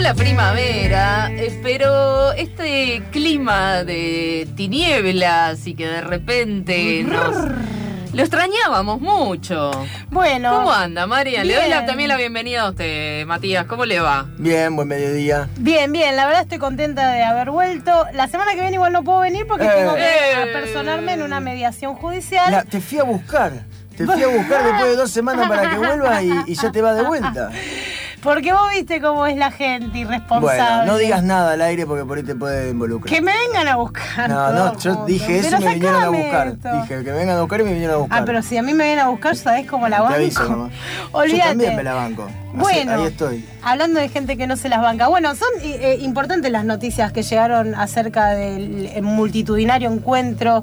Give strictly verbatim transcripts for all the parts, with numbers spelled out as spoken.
la primavera, eh, pero este clima de tinieblas y que de repente nos... Lo extrañábamos mucho. Bueno. ¿Cómo anda, María? Bien. Le doy la, también la bienvenida a usted, Matías. ¿Cómo le va? Bien, buen mediodía. Bien, bien. La verdad estoy contenta de haber vuelto. La semana que viene igual no puedo venir porque Eh. tengo que Eh. apersonarme en una mediación judicial. La- te fui a buscar. Te fui a buscar después de dos semanas para que vuelvas y, y ya te vas de vuelta. Porque vos viste cómo es la gente irresponsable. Bueno, no digas nada al aire porque por ahí te puede involucrar. Que me vengan a buscar. No, no, todos yo juntos. dije eso Pero y me vinieron a sacame buscar. esto. Dije que me vengan a buscar y me vinieron a buscar. Ah, pero si a mí me vienen a buscar, ¿sabés cómo la Te banco? aviso nomás. Olvídate. Yo también me la banco. Así- Bueno, ahí estoy. hablando de gente que no se las banca. Bueno, son eh, importantes las noticias que llegaron acerca del eh, multitudinario encuentro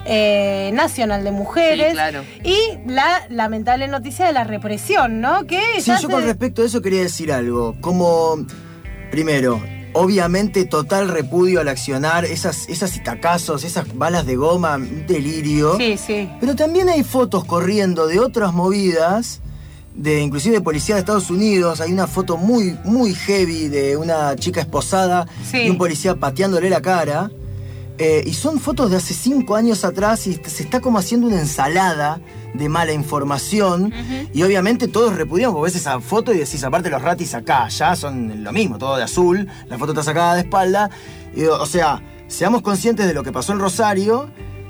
eh, nacional de mujeres. Sí, claro. Y la lamentable noticia de la represión, ¿no? Que Sí, ya yo se- con respecto a eso quería decir algo. Como, primero, obviamente total repudio al accionar, esas, esas itacazos, esas balas de goma, un delirio. Sí, sí. Pero también hay fotos corriendo de otras movidas, de inclusive de policía de Estados Unidos. Hay una foto muy, muy heavy de una chica esposada Sí. y un policía pateándole la cara. Eh, y son fotos de hace cinco años atrás y se está como haciendo una ensalada de mala información. Ujú. Y obviamente todos repudiamos, porque ves esa foto y decís, aparte los ratis acá, allá son lo mismo, todo de azul, la foto está sacada de espalda. Y, o sea, seamos conscientes de lo que pasó en Rosario.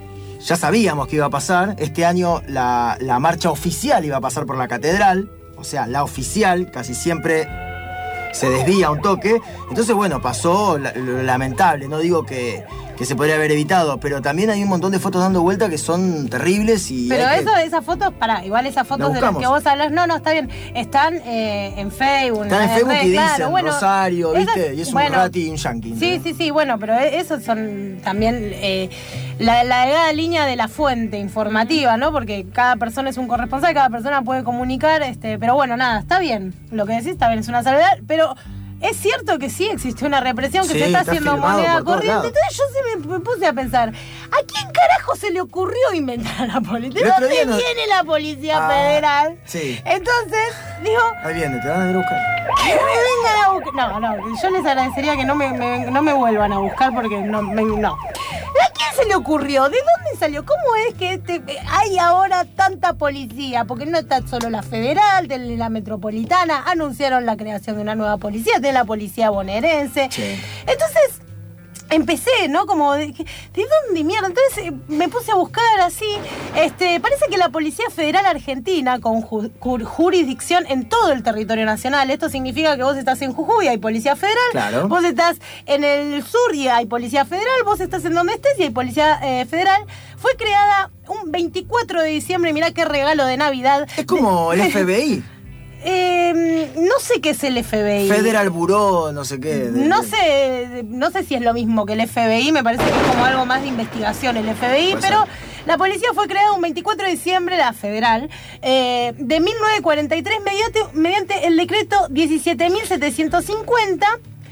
Ya sabíamos que iba a pasar. Este año la, la marcha oficial iba a pasar por la catedral. O sea, la oficial casi siempre se desvía un toque. Entonces, bueno, pasó la- lo lamentable. No digo que, que se podría haber evitado, pero también hay un montón de fotos dando vuelta que son terribles y... Pero hay que- eso, esas fotos, pará, igual esas fotos de las buscamos. que vos hablas, no, no, está bien, están eh, en Facebook. Están en las Facebook redes, y dicen claro, bueno, Rosario, esas- ¿viste? Y es un bueno, rati y un yanqui. Sí, ¿no? sí, sí, bueno, pero esos son también eh, la, la delgada línea de la fuente informativa, ¿no? Porque cada persona es un corresponsal, cada persona puede comunicar, este, pero bueno, nada, está bien, lo que decís está bien, es una salvedad, pero es cierto que sí existe una represión que Sí, se está está haciendo filmado moneda por todos corriente, lados. entonces yo se me, me puse a pensar, ¿a quién carajo se le ocurrió inventar a la policía? ¿De El otro dónde día no- viene la Policía Ah, Federal? sí. Entonces, digo, Ahí viene, te van a ver a buscar. que me vengan a buscar. No, no, yo les agradecería que no me, me- no me vuelvan a buscar porque no, me- no. ¿A quién se le ocurrió? ¿De dónde salió? ¿Cómo es que este, hay ahora tanta policía? Porque no está solo la federal, de la metropolitana, anunciaron la creación de una nueva policía, de la policía bonaerense. Sí. Entonces, empecé, ¿no? Como, de, ¿de dónde mierda? Entonces eh, me puse a buscar así. Este, parece que la Policía Federal Argentina, con ju- ju- jurisdicción en todo el territorio nacional, esto significa que vos estás en Jujuy y hay Policía Federal, Claro. vos estás en el sur y hay Policía Federal, vos estás en donde estés y hay Policía eh, Federal, fue creada un veinticuatro de diciembre, mirá qué regalo de Navidad. Es como el F B I. Eh, no sé qué es el F B I. Federal Bureau, no sé qué. de- No de- sé, no sé si es lo mismo que el F B I, me parece que es como algo más de investigación el F B I, Puede pero ser. la policía fue creada un veinticuatro de diciembre, la federal, eh, de mil novecientos cuarenta y tres mediante, mediante el decreto diecisiete mil setecientos cincuenta.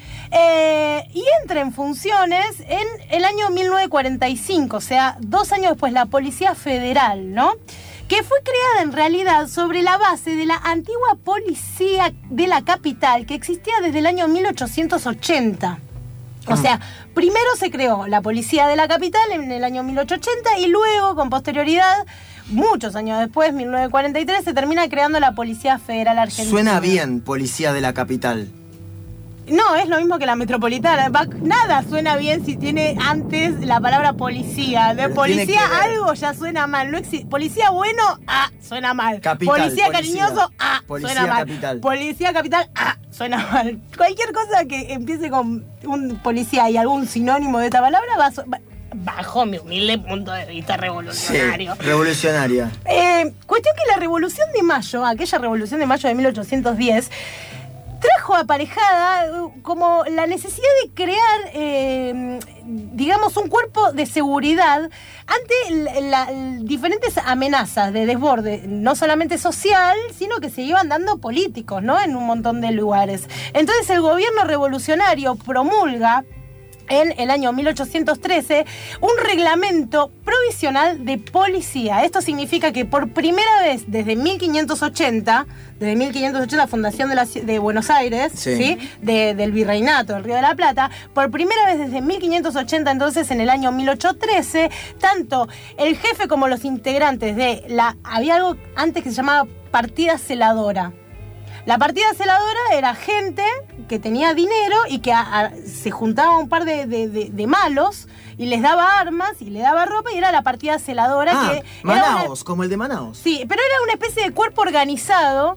Eh, y entra en funciones en el año mil novecientos cuarenta y cinco, o sea, dos años después, la Policía Federal, ¿no? Que fue creada en realidad sobre la base de la antigua policía de la capital que existía desde el año mil ochocientos ochenta. O sea, primero se creó la policía de la capital en el año mil ochocientos ochenta y luego, con posterioridad, muchos años después, mil novecientos cuarenta y tres, se termina creando la Policía Federal Argentina. Suena bien, policía de la capital. No, es lo mismo que la metropolitana. Va- Nada suena bien si tiene antes la palabra policía. De Pero policía tiene que ver. algo ya suena mal. No exi- policía bueno, ah, suena mal. Capital, policía policía. cariñoso, ah, Policía suena mal. capital. Policía capital, ah, suena mal. Cualquier cosa que empiece con un policía y algún sinónimo de esta palabra va a su- va- bajo mi humilde punto de vista Sí, revolucionario. revolucionaria. Eh, cuestión que la Revolución de Mayo, aquella Revolución de Mayo de mil ochocientos diez, trajo aparejada eh, como la necesidad de crear, eh, digamos, un cuerpo de seguridad ante la- la- diferentes amenazas de desborde, no solamente social, sino que se iban dando políticos, ¿no? En un montón de lugares. Entonces el gobierno revolucionario promulga en el año mil ochocientos trece, un reglamento provisional de policía. Esto significa que por primera vez desde mil quinientos ochenta, desde mil quinientos ochenta, fundación de, la, de Buenos Aires, sí. ¿sí? De, del Virreinato del Río de la Plata, por primera vez desde mil quinientos ochenta, entonces en el año mil ochocientos trece, tanto el jefe como los integrantes de la... Había algo antes que se llamaba partida celadora. La partida celadora era gente que tenía dinero y que a, a, se juntaba un par de, de, de, de malos y les daba armas y le daba ropa y era la partida celadora. Ah, que Manaos, una, como el de Manaos. Sí, pero era una especie de cuerpo organizado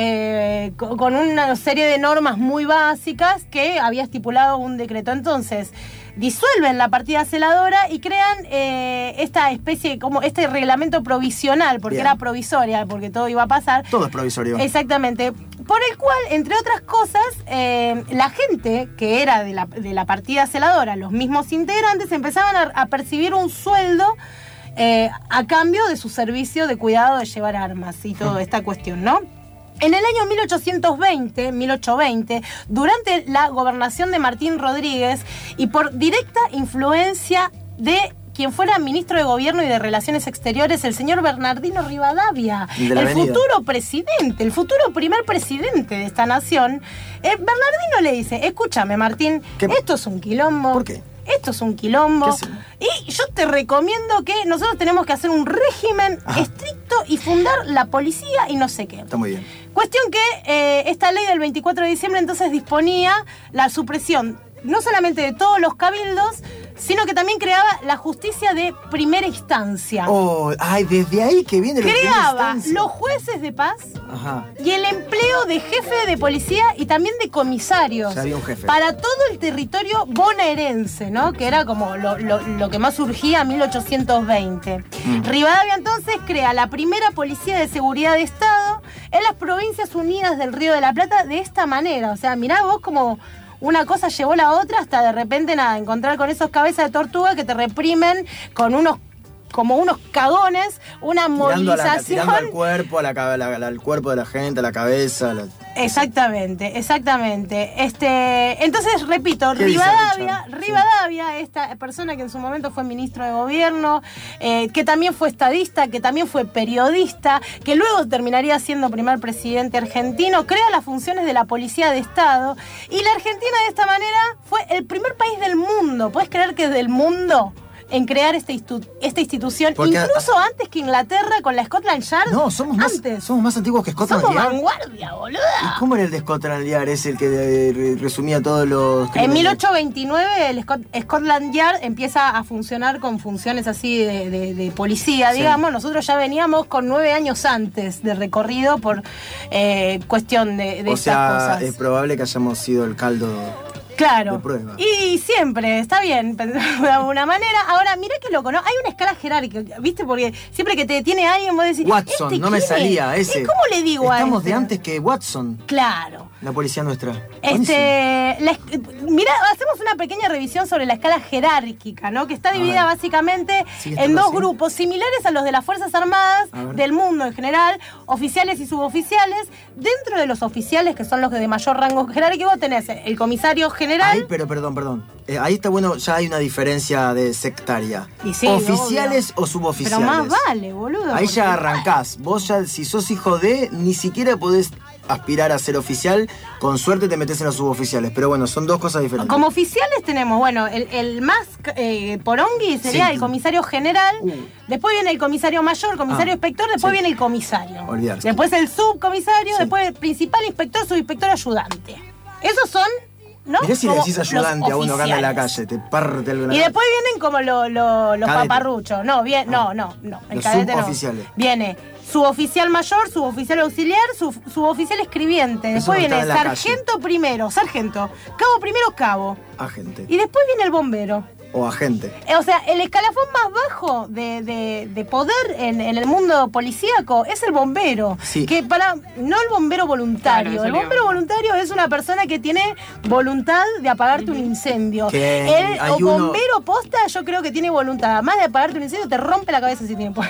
eh, con, con una serie de normas muy básicas que había estipulado un decreto. Entonces, disuelven la partida celadora y crean eh, esta especie, como este reglamento provisional, porque Bien. era provisoria, porque todo iba a pasar. Todo es provisorio. Exactamente. Por el cual, entre otras cosas, eh, la gente que era de la, de la partida celadora, los mismos integrantes, empezaban a, a percibir un sueldo eh, a cambio de su servicio de cuidado de llevar armas y toda esta cuestión, ¿no? En el año mil ochocientos veinte, mil ochocientos veinte, durante la gobernación de Martín Rodríguez y por directa influencia de quien fuera ministro de Gobierno y de Relaciones Exteriores, el señor Bernardino Rivadavia, De la el avenida. futuro presidente, el futuro primer presidente de esta nación, eh, Bernardino le dice, escúchame Martín, ¿Qué? esto es un quilombo. ¿Por qué? Esto es un quilombo. ¿Qué hacemos? Y yo te recomiendo que nosotros tenemos que hacer un régimen Ajá. estricto y fundar la policía y no sé qué. Está muy bien. Cuestión que eh, esta ley del veinticuatro de diciembre entonces disponía la supresión no solamente de todos los cabildos, sino que también creaba la justicia de primera instancia. Oh, ay, desde ahí que viene la primera Creaba instancia. los jueces de paz Ajá. y el empleo de jefe de policía y también de comisarios. Ya había un jefe. Para todo el territorio bonaerense, ¿no? Que era como lo, lo, lo que más surgía en mil ochocientos veinte. Mm. Rivadavia entonces crea la primera policía de seguridad de Estado en las Provincias Unidas del Río de la Plata de esta manera. O sea, mirá vos como una cosa llevó la otra hasta de repente nada, encontrar con esos cabezas de tortuga que te reprimen con unos como unos cagones, una Tirando, a la- movilización. tirando al cuerpo, a la, ca- la- la- al cuerpo de la gente, a la cabeza. la- Exactamente, exactamente. Este, entonces, repito, ¿Qué dice Rivadavia, Richard? Rivadavia, esta persona que en su momento fue ministro de Gobierno, eh, que también fue estadista, que también fue periodista, que luego terminaría siendo primer presidente argentino, crea las funciones de la Policía de Estado. Y la Argentina de esta manera fue el primer país del mundo, ¿puedes creer que es del mundo?, en crear esta, institu- esta institución, Porque- incluso antes que Inglaterra con la Scotland Yard. No, somos más, antes. somos más antiguos que Scotland Somos Yard. vanguardia, boluda. ¿Y cómo era el de Scotland Yard? Es el que eh, re- resumía todos los... En crímenes? mil ochocientos veintinueve el Scot- Scotland Yard empieza a funcionar con funciones así de, de- de policía, Sí. digamos. Nosotros ya veníamos con nueve años antes de recorrido por eh, cuestión de, de O estas sea, cosas. es probable que hayamos sido el caldo... Claro. de prueba. Y siempre, está bien, pensarlo de alguna manera. Ahora, mirá qué loco, ¿no? Hay una escala jerárquica, ¿viste? Porque siempre que te detiene alguien, vos decís... Watson, ¿este no me quién salía es? ese. ¿Y ¿Cómo le digo a Estamos este? de antes que Watson, Claro. la policía nuestra. Este, la es- mirá, hacemos una pequeña revisión sobre la escala jerárquica, ¿no? Que está dividida ver. básicamente ¿Sigue en estando dos así? grupos similares a los de las Fuerzas Armadas A ver. del mundo en general, oficiales y suboficiales. Dentro de los oficiales, que son los de mayor rango jerárquico, tenés el comisario general. Ay, pero perdón, perdón. Eh, ahí está bueno, ya hay una diferencia de sectaria. Y sí, ¿Oficiales obvio. o suboficiales? Pero más vale, boludo. Ahí ya porque- arrancás. Vos ya, si sos hijo de, ni siquiera podés aspirar a ser oficial. Con suerte te metés en los suboficiales. Pero bueno, son dos cosas diferentes. Como oficiales tenemos, bueno, el, el más eh, porongui sería Sí. el comisario general, Uh. después viene el comisario mayor, comisario Ah, inspector, después sí. viene el comisario. Olvidarse. Después el subcomisario, Sí. después el principal inspector, subinspector, ayudante. Esos son, ¿no? Mirá si le Como decís los ayudante a uno que anda en la oficiales. calle, te parte el Y después vienen como lo- lo- los Cadete. paparruchos. No, bien, no, Ah. no, no. El Los cadete no. suboficiales. Viene suboficial mayor, suboficial auxiliar, sub- suboficial escribiente. Eso Después no está viene en la sargento primero, sargento. Cabo primero, cabo. agente. Y después viene el bombero. O agente. Eh, O sea, el escalafón más bajo de, de- de poder en, en el mundo policíaco es el bombero. Sí. Que para, no el bombero voluntario. Claro, eso el le bombero iba a- voluntario es una persona que tiene voluntad de apagarte un incendio. Que El hay o uno- bombero posta, yo creo que tiene voluntad. Más de apagarte un incendio, te rompe la cabeza si tiene poder.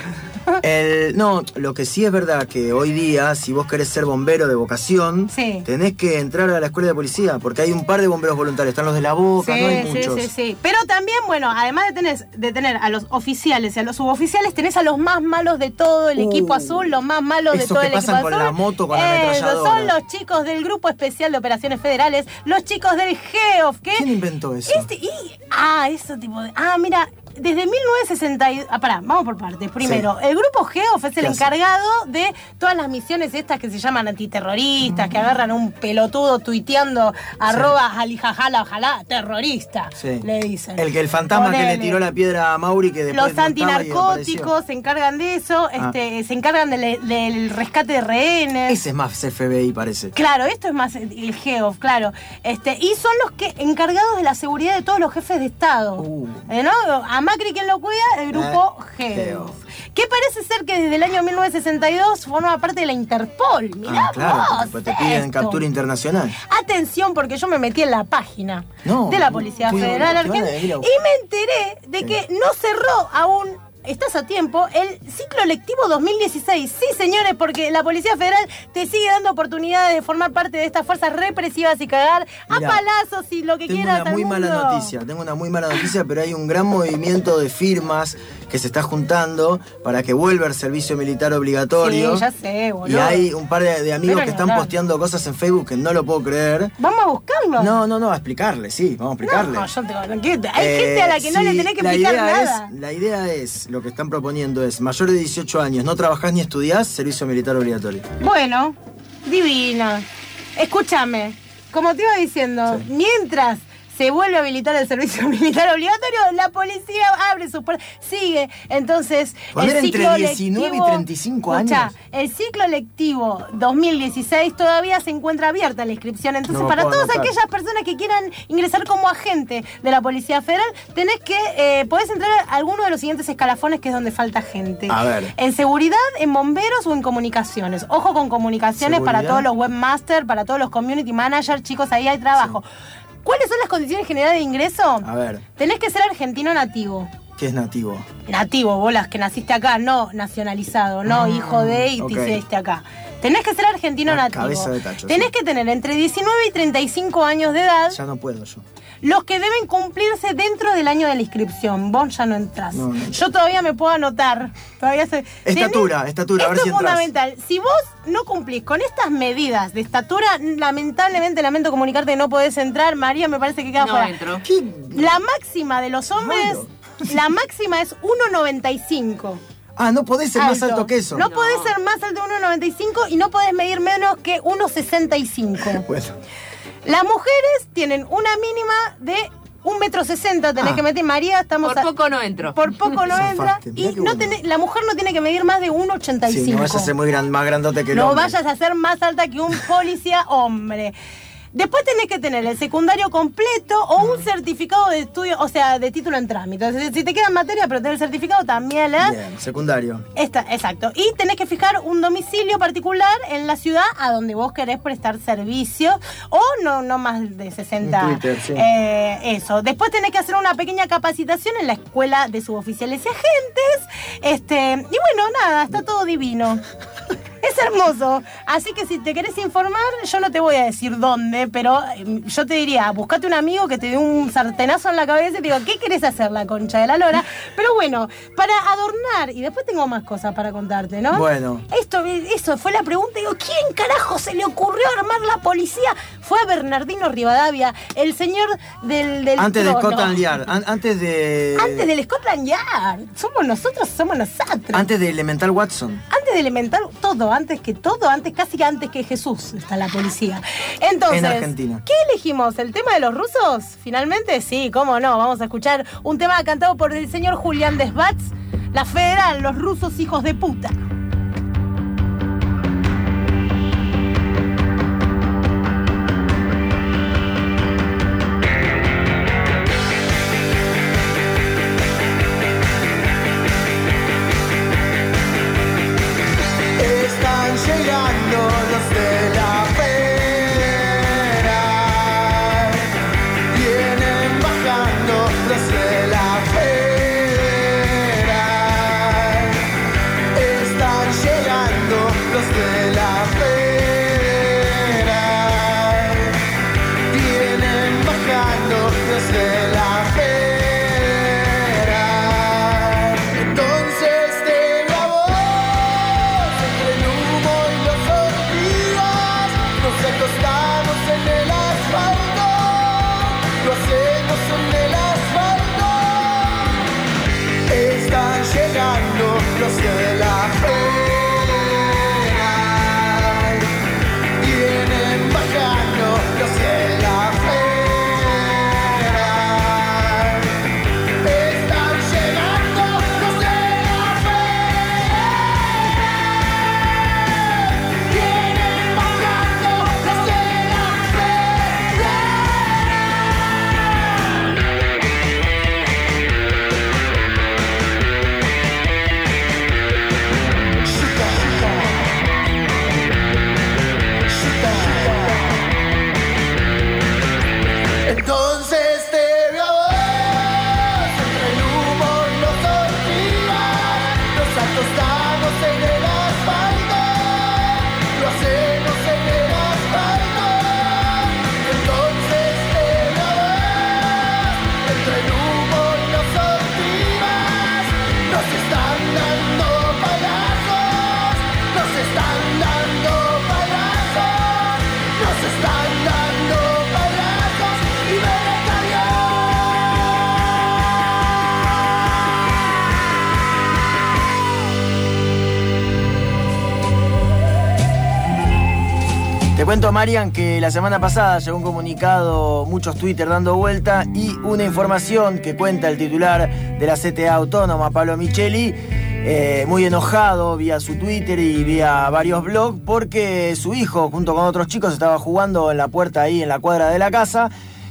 El, no, lo que sí es verdad que hoy día, si vos querés ser bombero de vocación, Sí. tenés que entrar a la escuela de policía, porque hay un par de bomberos voluntarios, están los de La Boca, Sí, no hay sí, muchos. sí, sí. Pero también, bueno, además de tener, de tener a los oficiales y a los suboficiales, tenés a los más malos de todo el Uh, equipo azul, los más malos de esos todo que el pasan equipo con azul. la moto, con la Esos ametralladora. son los chicos del Grupo Especial de Operaciones Federales, los chicos del GEOF. ¿Qué? ¿Quién inventó eso? Este, y, ah, eso tipo de... Ah, mira... Desde mil novecientos sesenta y dos... Ah, pará, vamos por partes. Primero, Sí. el grupo GEOF es el ¿Qué hace? encargado de todas las misiones estas que se llaman antiterroristas, que agarran a un pelotudo tuiteando arroba alijajala, ojalá, terrorista, Sí. le dicen. El que el fantasma que le Ponele. tiró la piedra a Mauri que después Los no estaba y antinarcóticos apareció. se encargan de eso, Ah. este, se encargan del, del rescate de rehenes. Ese es más F B I, parece. Claro, esto es más el GEOF, claro. Este, y son los que encargados de la seguridad de todos los jefes de Estado. Uh. Eh, ¿no? A Macri, ¿quién lo cuida? El grupo Eh, GEOF. GEOF. Que parece ser que desde el año mil novecientos sesenta y dos forma parte de la Interpol. Mirá Ah, claro, vos porque te piden esto. captura internacional. Atención, porque yo me metí en la página No, de la Policía fui- Federal te van a Argentina venir a y buscar. me enteré de que no cerró aún. Estás a tiempo, el ciclo lectivo dos mil dieciséis. Sí, señores, porque la Policía Federal te sigue dando oportunidades de formar parte de estas fuerzas represivas y cagar Mirá, a palazos y lo que Tengo quieras una al muy mundo. mala noticia, tengo una muy mala noticia, pero hay un gran movimiento de firmas que se está juntando para que vuelva el servicio militar obligatorio. Sí, ya sé, boludo. Y hay un par de, de amigos Pero que ni están hablar. posteando cosas en Facebook que no lo puedo creer. Vamos a buscarlo. No, no, no, a explicarle, sí, vamos a explicarle. No, yo tengo, ¿qué? Hay Eh, gente a la que no sí, le tenés que la explicar idea nada. Es, la idea es, lo que están proponiendo es, mayor de dieciocho años, no trabajás ni estudiás, servicio militar obligatorio. Bueno, divina. Escúchame, como te iba diciendo, Sí. mientras se vuelve a habilitar el servicio militar obligatorio, la policía abre sus puertas, sigue. Entonces, Poner el entre ciclo diecinueve y lectivo- treinta y cinco Escuchá, años. el ciclo lectivo dos mil dieciséis todavía se encuentra abierta la inscripción. Entonces, No, para puedo todas anotar. aquellas personas que quieran ingresar como agente de la Policía Federal, tenés que, eh, podés entrar a alguno de los siguientes escalafones, que es donde falta gente. A ver. En seguridad, en bomberos o en comunicaciones. Ojo con comunicaciones para Seguridad. todos los webmasters, para todos los community managers, chicos, ahí hay trabajo. ¿Cuáles son las condiciones generales de ingreso? A ver, Tenés que ser argentino nativo. ¿qué es nativo? Nativo, bolas, que naciste acá, no nacionalizado, no Ah, hijo de y ok. te hiciste acá. Tenés que ser argentino La nativo. cabeza de tacho, Tenés sí. que tener entre diecinueve y treinta y cinco años de edad, Ya no puedo yo. los que deben cumplirse dentro del año de la inscripción. Vos ya no entrás. No, no. Yo todavía me puedo anotar. Todavía se... Estatura, Tenés- estatura, a ver Esto si es entras. fundamental. Si vos no cumplís con estas medidas de estatura, lamentablemente lamento comunicarte que no podés entrar. María, me parece que queda No fuera. entro. ¿Qué? La máxima de los hombres, Raro. la máxima es uno noventa y cinco. Ah, no podés ser más alto que eso. No, No. podés ser más alto de uno noventa y cinco y no podés medir menos que uno sesenta y cinco. Bueno, Las mujeres tienen una mínima de un metro sesenta, tenés Ah. que meter. María, estamos Por a- poco no entro. por poco no entra. Zafaste, mirá Y qué no bueno. tenés- la mujer no tiene que medir más de uno ochenta y cinco. sí, no vayas a ser muy gran, más grandote que el No hombre. vayas a ser más alta que un policía hombre. Después tenés que tener el secundario completo o un certificado de estudio, o sea, de título en trámite. Entonces, si te quedan materias, pero tenés el certificado, también le das. Bien, secundario. Esta, exacto. Y tenés que fijar un domicilio particular en la ciudad a donde vos querés prestar servicio o no, no más de sesenta. En Twitter, sí. Eh, eso. Después tenés que hacer una pequeña capacitación en la escuela de suboficiales y agentes. Este, y bueno, nada, está todo divino. Es hermoso. Así que si te querés informar, yo no te voy a decir dónde, pero eh, yo te diría, buscate un amigo que te dé un sartenazo en la cabeza y te digo, ¿qué querés hacer, la concha de la lora? Pero bueno, para adornar, y después tengo más cosas para contarte, ¿no? Bueno. Esto, eso fue la pregunta. Digo, ¿quién carajo se le ocurrió armar la policía? Fue a Bernardino Rivadavia, el señor del, del Antes de trono. Scotland Yard, an- antes de... Antes del Scotland Yard. Somos nosotros, somos nosotros. Antes de Elemental Watson. Antes de elemental, todo, antes que todo, antes casi que antes que Jesús está la policía. Entonces, En Argentina. ¿qué elegimos? ¿El tema de los rusos? Finalmente, sí, cómo no. Vamos a escuchar un tema cantado por el señor Julián Desbats, La Federal, los rusos hijos de puta. Están llegando los de la federal, vienen bajando los de la federal. cuento, Marian, que la semana pasada llegó un comunicado, muchos Twitter dando vuelta y una información que cuenta el titular de la C T A Autónoma, Pablo Micheli, eh, muy enojado vía su Twitter y vía varios blogs porque su hijo, junto con otros chicos, estaba jugando en la puerta ahí en la cuadra de la casa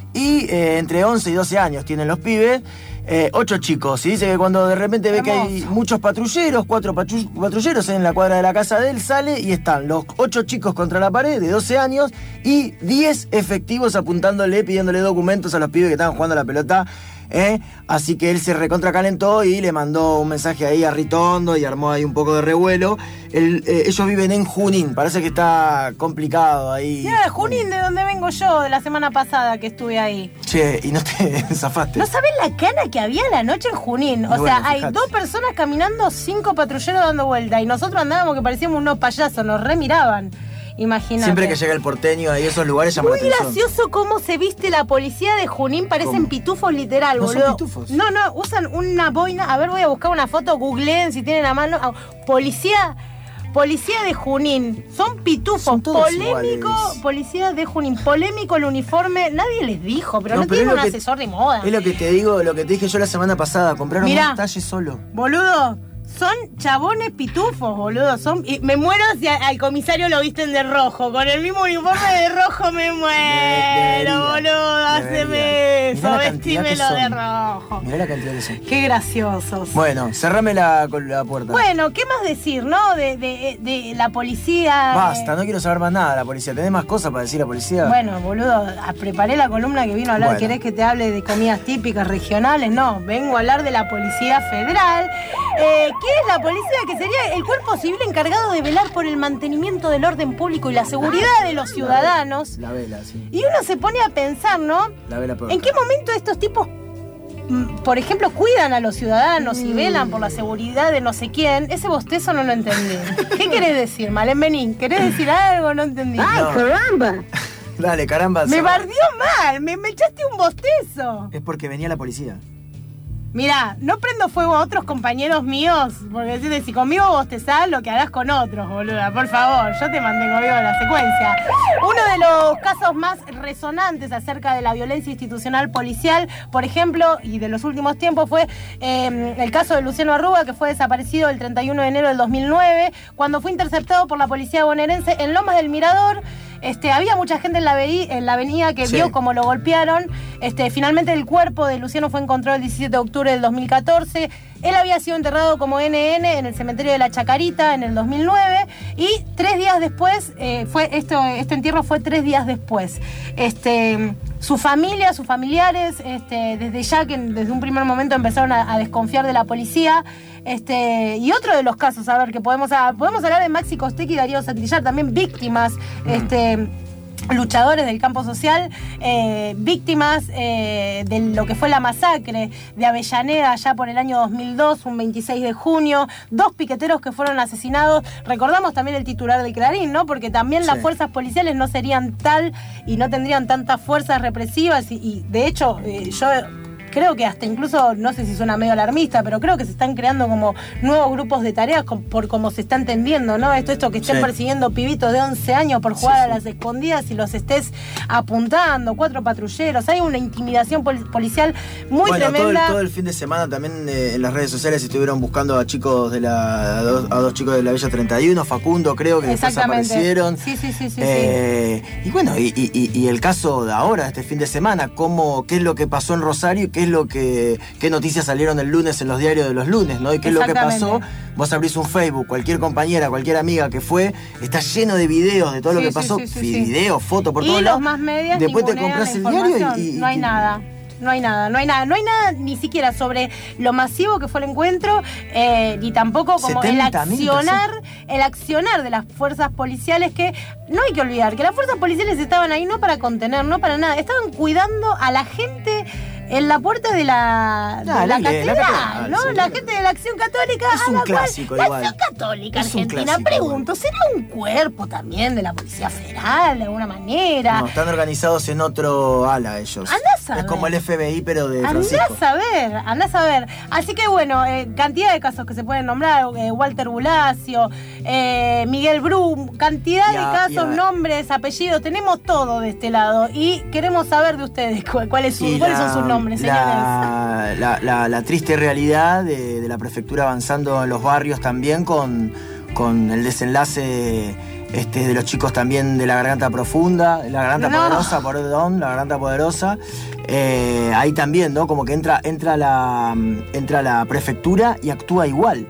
y eh, entre once y doce años tienen los pibes. Eh, ocho chicos, y dice que cuando de repente ve Hermoso. que hay muchos patrulleros, cuatro patru- patrulleros en la cuadra de la casa de él, sale y están los ocho chicos contra la pared de doce años y diez efectivos apuntándole, pidiéndole documentos a los pibes que estaban jugando a la pelota. ¿eh? Así que él se recontracalentó y le mandó un mensaje ahí a Ritondo y armó ahí un poco de revuelo. El, eh, ellos viven en Junín, parece que está complicado ahí. Mira, de Junín, de donde vengo yo, de la semana pasada que estuve ahí. Che, y no te zafaste. ¿No sabés la cana que había la noche en Junín? O Y bueno, sea, hay fíjate. dos personas caminando, cinco patrulleros dando vuelta. Y nosotros andábamos que parecíamos unos payasos, nos remiraban. Imagínate. Siempre que llega el porteño ahí esos lugares llama Muy la atención. gracioso cómo se viste la policía de Junín, parecen ¿Cómo? pitufos literal, ¿No son boludo. pitufos? No, no, usan una boina. A ver, voy a buscar una foto, googleen si tienen a mano. Ah, Policía, policía de Junín. Son pitufos, Son todos polémico, iguales. policía de Junín, polémico el uniforme. Nadie les dijo, pero no, No, pero tienen es un lo que- asesor de moda. Es lo que te digo, lo que te dije yo la semana pasada, compraron Mirá. un talle solo. Boludo, son chabones pitufos, boludo. Son, y me muero si a- al comisario lo visten de rojo. Con el mismo uniforme de rojo me muero, debería, boludo. Haceme debería. eso, Mirá la cantidad que vestímelo de son. rojo. Mirá la cantidad que son. Qué graciosos. Bueno, cerrame la, con la puerta. Bueno, ¿qué más decir, no? De, de, de la policía. Basta, eh, no quiero saber más nada de la policía. ¿Tenés más cosas para decir a la policía? Bueno, boludo, a- preparé la columna que vino a hablar. Bueno. ¿Querés que te hable de comidas típicas regionales? No, vengo a hablar de la Policía Federal. Eh, ¿Qué es la policía? Que sería el cuerpo civil encargado de velar por el mantenimiento del orden público y la seguridad de los ciudadanos. La vela, sí. Y uno se pone a pensar, ¿no? La vela por ¿En qué momento estos tipos, mm, por ejemplo, cuidan a los ciudadanos y velan por la seguridad de no sé quién? Ese bostezo no lo entendí. ¿Qué querés decir, Malén Benín? ¿Querés decir algo? No entendí. ¡Ay, caramba! Dale, caramba. Me cerrá. bardió mal, me, me echaste un bostezo. Es porque venía la policía. Mirá, no prendo fuego a otros compañeros míos, porque decirte, si conmigo bostezás, lo que harás con otros, boluda. Por favor, yo te mantengo vivo en la secuencia. Uno de los casos más resonantes acerca de la violencia institucional policial, por ejemplo, y de los últimos tiempos, fue eh, el caso de Luciano Arruga, que fue desaparecido el treinta y uno de enero del dos mil nueve, cuando fue interceptado por la policía bonaerense en Lomas del Mirador. Este, había mucha gente en la, avenida, en la avenida que Sí. vio cómo lo golpearon. Este, finalmente el cuerpo de Luciano fue encontrado el diecisiete de octubre del dos mil catorce. Él había sido enterrado como N N en el cementerio de la Chacarita en el dos mil nueve y tres días después, eh, fue esto, este entierro fue tres días después. Este, su familia, sus familiares, este, desde ya que desde un primer momento empezaron a, a desconfiar de la policía. Este, y otro de los casos, a ver, que podemos, a, podemos hablar de Maxi Costec y Darío Santillán, también víctimas, mm. este, luchadores del campo social, eh, víctimas eh, de lo que fue la masacre de Avellaneda allá por el año dos mil dos, un veintiséis de junio, dos piqueteros que fueron asesinados. Recordamos también el titular de Clarín, ¿no? Porque también Sí. las fuerzas policiales no serían tal y no tendrían tantas fuerzas represivas y, y de hecho eh, yo... Creo que hasta incluso, no sé si suena medio alarmista, pero creo que se están creando como nuevos grupos de tareas con, por cómo se está entendiendo, ¿no? Esto, esto que estén Sí. persiguiendo pibitos de once años por jugar Sí, a sí. las escondidas y los estés apuntando, cuatro patrulleros. Hay una intimidación pol- policial muy bueno, todo el, tremenda. todo el fin de semana también eh, en las redes sociales estuvieron buscando a chicos de la a dos, a dos chicos de la Villa treinta y uno, Facundo creo que después Exactamente. aparecieron. Sí, sí, sí, sí, Eh, y bueno, y, y- y- y el caso de ahora, este fin de semana, cómo, qué es lo que pasó en Rosario y qué es lo que, qué noticias salieron el lunes en los diarios de los lunes, ¿no? Y qué es lo que pasó. Exactamente. Vos abrís un Facebook, cualquier compañera, cualquier amiga que fue, está lleno de videos de todo lo Sí, que sí, pasó, sí, sí, sí. videos, fotos por y todos los lados. más medias Después te ningunean compras la el diario información. y, y- no hay y- nada. No hay nada, no hay nada, no hay nada ni siquiera sobre lo masivo que fue el encuentro, eh, ni tampoco como el setenta mil accionar, el accionar de las fuerzas policiales, que no hay que olvidar que las fuerzas policiales estaban ahí no para contener, no para nada, estaban cuidando a la gente en la puerta de la, de Ah, la la iglesia, catedral, la catedral, ¿no? sí. La gente de la Acción Católica. Es a un la cual- clásico la igual. Acción Católica Es un Argentina, clásico pregunto, ¿será un cuerpo también de la Policía Federal de alguna manera? No, están organizados en otro ala ellos. Andá a saber. Es como el F B I, pero de Andás Francisco. a ver, andás a ver. Así que bueno, eh, cantidad de casos que se pueden nombrar, eh, Walter Bulacio, eh, Miguel Brum, cantidad Ya, de casos, ya. nombres, apellidos, tenemos todo de este lado y queremos saber de ustedes cu- cuál es su- Y cuáles la- son sus nombres, señores. la, la, la- la triste realidad de, de la prefectura avanzando en los barrios también con, con el desenlace este, de los chicos también de la garganta profunda, la garganta No. poderosa, perdón, la garganta poderosa. Eh, ahí también, ¿no? Como que entra, entra, la, entra la prefectura y actúa igual.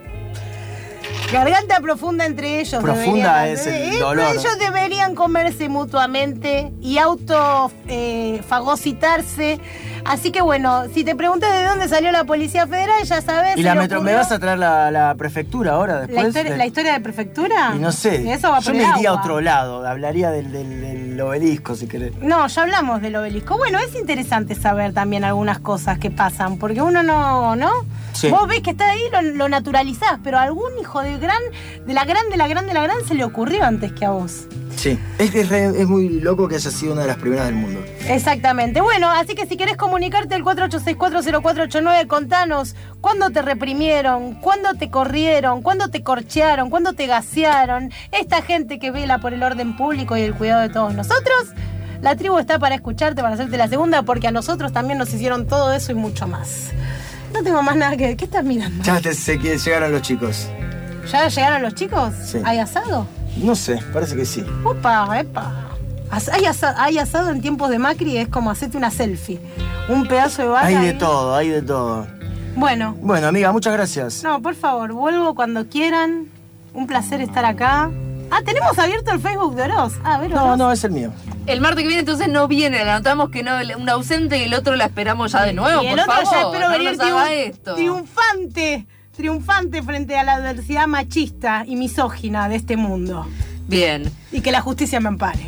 Garganta profunda entre ellos. Profunda deberían- es el eh, dolor. Ellos deberían comerse mutuamente y auto eh, fagocitarse. Así que bueno, si te preguntas de dónde salió la Policía Federal, ya sabes. Y la metro, ¿me vas a traer la, la prefectura ahora después? ¿La historia, la historia de prefectura? Y no sé, Eso va yo por me el iría a agua. otro lado, hablaría del, del, del obelisco si querés. No, ya hablamos del obelisco. Bueno, es interesante saber también algunas cosas que pasan, porque uno no, ¿no? Sí. Vos ves que está ahí, lo, lo naturalizás, pero a algún hijo de gran, de la gran, de la gran, de la gran se le ocurrió antes que a vos. Sí, es, es, re- es muy loco que haya sido una de las primeras del mundo. Exactamente. Bueno, así que si querés comunicarte al cuatro ocho seis cuatro cero cuatro ocho nueve, contanos cuándo te reprimieron, cuándo te corrieron, cuándo te corchearon, cuándo te gasearon. Esta gente que vela por el orden público y el cuidado de todos nosotros. La tribu está para escucharte, para hacerte la segunda, porque a nosotros también nos hicieron todo eso y mucho más. No tengo más nada que... ¿Qué estás mirando? Ya te, sé que llegaron los chicos. ¿Ya llegaron los chicos? Sí. ¿Hay asado? No sé, parece que sí. Opa, epa. As- Hay asado, hay asado en tiempos de Macri, es como hacerte una selfie. Un pedazo de vaca. Hay de ahí. todo, hay de todo. Bueno, Bueno, amiga, muchas gracias. no, por favor, vuelvo cuando quieran. Un placer estar acá. Ah, tenemos abierto el Facebook de Oroz. Ah, a ver, No, Oroz. no, es el mío. El martes que viene entonces no viene, le anotamos que no, un ausente y el otro la esperamos ya de nuevo, Y el por otro favor. ya espero no venir nos haga triun- esto. triunfante, triunfante frente a la adversidad machista y misógina de este mundo. Bien. Y que la justicia me ampare.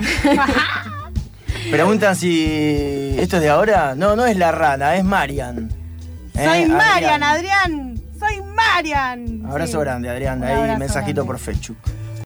Preguntan si esto es de ahora. No, no es la rana, es Marian. ¿Eh? Soy Marian, Adrián. Adrián. Soy Marian. Abrazo Sí. grande, Adrián. Un Ahí, abrazo mensajito grande. por Facebook.